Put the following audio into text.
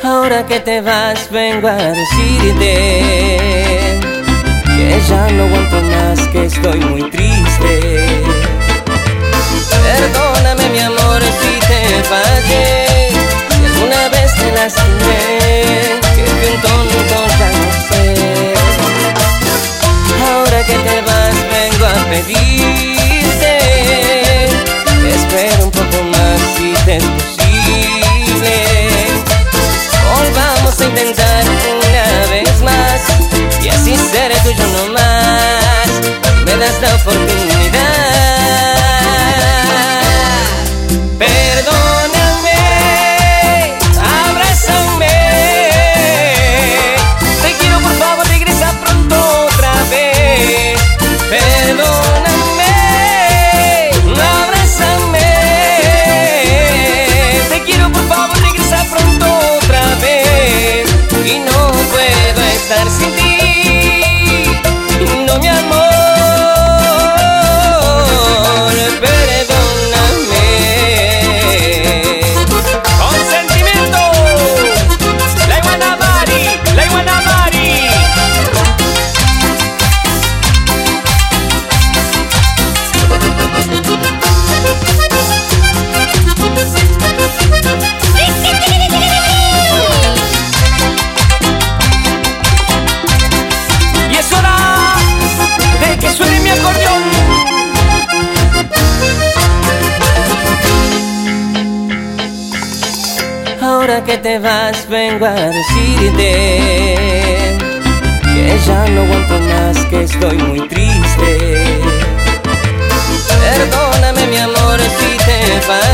Ahora que te vas vengo a decirte que ya no aguanto más, que estoy muy triste. Perdóname mi amor si te fallé, si alguna vez te lastimé, que fui un tonto ya no sé. Ahora que te vas vengo a pedirte que espere un poco más si te es posible. Volvamos a intentar una vez más y así seré tuyo no más. Me das la oportunidad. Perdóname, abrázame. Te quiero, por favor, regresa pronto otra vez. Perdóname, abrázame. Te quiero, por favor, regresa pronto otra vez. Y no puedo estar sin ti. No, mi amor. Ahora que te vas vengo a decirte que ya no aguanto más, que estoy muy triste. Perdóname mi amor si te fallé.